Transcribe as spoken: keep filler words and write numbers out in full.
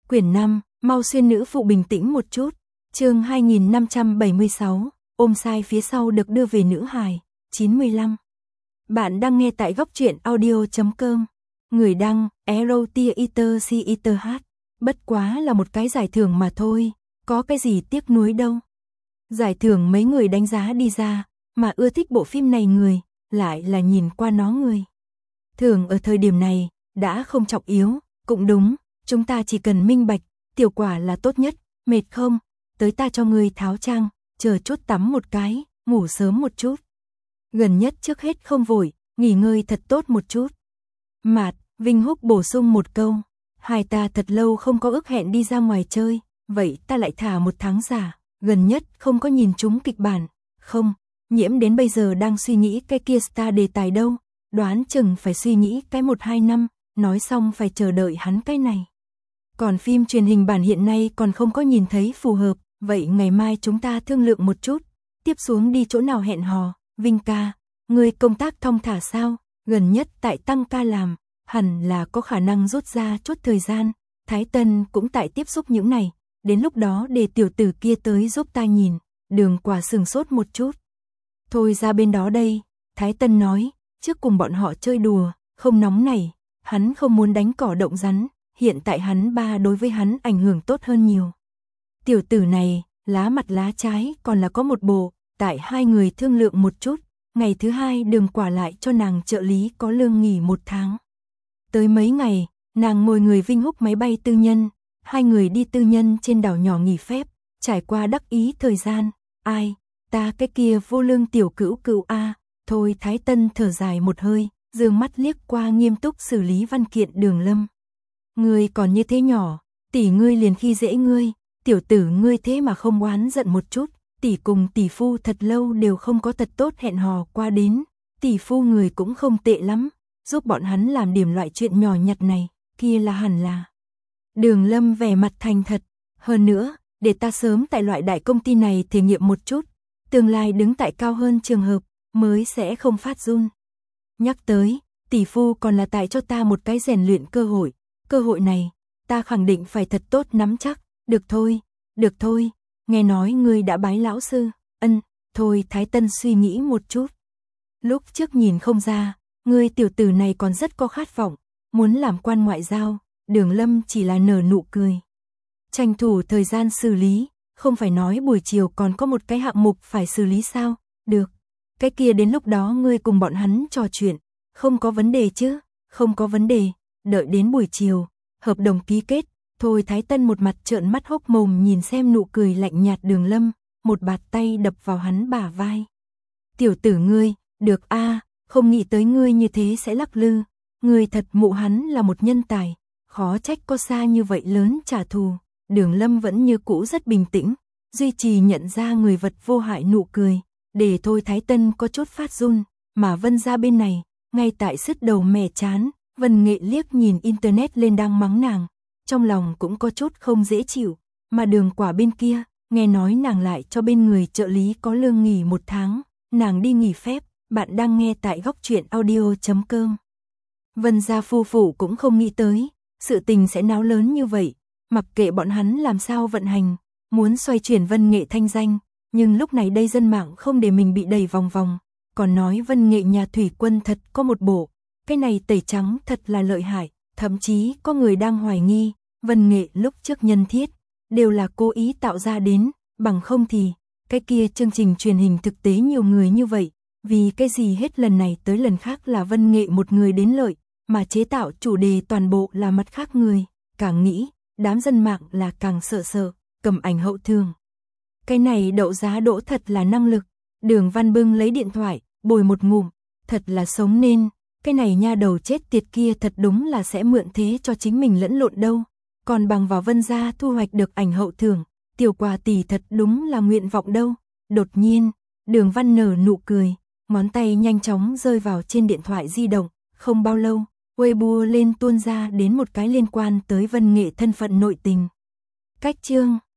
Quyển năm, mau xuyên nữ phụ bình tĩnh một chút. Chương hai nghìn năm trăm bảy mươi sáu, ôm sai phía sau được đưa về nữ hài, chín mươi lăm. Bạn đang nghe tại góc truyện audio chấm com. Người đăng, erotiaiterch. Bất quá là một cái giải thưởng mà thôi, có cái gì tiếc nuối đâu. Giải thưởng mấy người đánh giá đi ra, mà ưa thích bộ phim này người, lại là nhìn qua nó người. Thường ở thời điểm này, đã không trọng yếu, cũng đúng, chúng ta chỉ cần minh bạch, tiểu quả là tốt nhất, mệt không, tới ta cho ngươi tháo trang, chờ chút tắm một cái, ngủ sớm một chút. Gần nhất trước hết không vội, nghỉ ngơi thật tốt một chút. Mạt, Vinh Húc bổ sung một câu, hai ta thật lâu không có ước hẹn đi ra ngoài chơi, vậy ta lại thả một tháng giả, gần nhất không có nhìn chúng kịch bản, không, Nhiễm đến bây giờ đang suy nghĩ cái kia star đề tài đâu, đoán chừng phải suy nghĩ cái một hai năm, nói xong phải chờ đợi hắn cái này. Còn phim truyền hình bản hiện nay còn không có nhìn thấy phù hợp, vậy ngày mai chúng ta thương lượng một chút, tiếp xuống đi chỗ nào hẹn hò. Vinh ca, người công tác thong thả sao, gần nhất tại tăng ca làm, hẳn là có khả năng rút ra chút thời gian, Thái Tân cũng tại tiếp xúc những này, đến lúc đó để tiểu tử kia tới giúp ta nhìn. Đường Quả sừng sốt một chút. Thôi ra bên đó đây, Thái Tân nói, trước cùng bọn họ chơi đùa, không nóng này, hắn không muốn đánh cỏ động rắn, hiện tại hắn ba đối với hắn ảnh hưởng tốt hơn nhiều. Tiểu tử này, lá mặt lá trái còn là có một bộ, tại hai người thương lượng một chút, ngày thứ hai Đường Quả lại cho nàng trợ lý có lương nghỉ một tháng. Tới mấy ngày, nàng ngồi người Vinh Húc máy bay tư nhân, hai người đi tư nhân trên đảo nhỏ nghỉ phép, trải qua đắc ý thời gian, ai, ta cái kia vô lương tiểu cữu cữu a. Thôi Thái Tân thở dài một hơi, dương mắt liếc qua nghiêm túc xử lý văn kiện Đường Lâm. Ngươi còn như thế nhỏ, tỷ ngươi liền khi dễ ngươi, tiểu tử ngươi thế mà không oán giận một chút, tỷ cùng tỷ phu thật lâu đều không có thật tốt hẹn hò qua đến, tỷ phu người cũng không tệ lắm, giúp bọn hắn làm điểm loại chuyện nhỏ nhặt này, kia là hẳn là. Đường Lâm vẻ mặt thành thật, hơn nữa, để ta sớm tại loại đại công ty này thể nghiệm một chút, tương lai đứng tại cao hơn trường hợp, mới sẽ không phát run. Nhắc tới, tỷ phu còn là tại cho ta một cái rèn luyện cơ hội, cơ hội này, ta khẳng định phải thật tốt nắm chắc, được thôi, được thôi, nghe nói ngươi đã bái lão sư, ân, thôi Thái Tân suy nghĩ một chút. Lúc trước nhìn không ra, ngươi tiểu tử này còn rất có khát vọng, muốn làm quan ngoại giao, Đường Lâm chỉ là nở nụ cười. Tranh thủ thời gian xử lý, không phải nói buổi chiều còn có một cái hạng mục phải xử lý sao, được, cái kia đến lúc đó ngươi cùng bọn hắn trò chuyện, không có vấn đề chứ, không có vấn đề, đợi đến buổi chiều, hợp đồng ký kết, thôi Thái Tân một mặt trợn mắt hốc mồm nhìn xem nụ cười lạnh nhạt Đường Lâm, một bạt tay đập vào hắn bả vai. Tiểu tử ngươi, được a, không nghĩ tới ngươi như thế sẽ lắc lư, ngươi thật mụ hắn là một nhân tài, khó trách có xa như vậy lớn trả thù. Đường Lâm vẫn như cũ rất bình tĩnh, duy trì nhận ra người vật vô hại nụ cười, để thôi Thái Tân có chút phát run, mà Vân ra bên này, ngay tại sứt đầu mẻ chán, Vân Nghệ liếc nhìn internet lên đang mắng nàng, trong lòng cũng có chút không dễ chịu, mà Đường Quả bên kia, nghe nói nàng lại cho bên người trợ lý có lương nghỉ một tháng, nàng đi nghỉ phép, bạn đang nghe tại góc truyện audio chấm com. Vân gia phu phụ cũng không nghĩ tới, sự tình sẽ náo lớn như vậy, mặc kệ bọn hắn làm sao vận hành, muốn xoay chuyển Vân Nghệ thanh danh, nhưng lúc này đây dân mạng không để mình bị đẩy vòng vòng, còn nói Vân Nghệ nhà thủy quân thật có một bộ, cái này tẩy trắng thật là lợi hại, thậm chí có người đang hoài nghi, Vân Nghệ lúc trước nhân thiết, đều là cố ý tạo ra đến, bằng không thì, cái kia chương trình truyền hình thực tế nhiều người như vậy, vì cái gì hết lần này tới lần khác là Vân Nghệ một người đến lợi, mà chế tạo chủ đề toàn bộ là mặt khác người, càng nghĩ, đám dân mạng là càng sợ sợ, cầm ảnh hậu thường. Cái này đậu giá đỗ thật là năng lực, Đường Văn bưng lấy điện thoại, bồi một ngụm, thật là sống nên, cái này nha đầu chết tiệt kia thật đúng là sẽ mượn thế cho chính mình lẫn lộn đâu, còn bằng vào Vân gia thu hoạch được ảnh hậu thường, tiểu Quả tỷ thật đúng là nguyện vọng đâu. Đột nhiên, Đường Văn nở nụ cười, ngón tay nhanh chóng rơi vào trên điện thoại di động, không bao lâu, Weibo lên tuôn ra đến một cái liên quan tới Vân Nghệ thân phận nội tình. Cách chương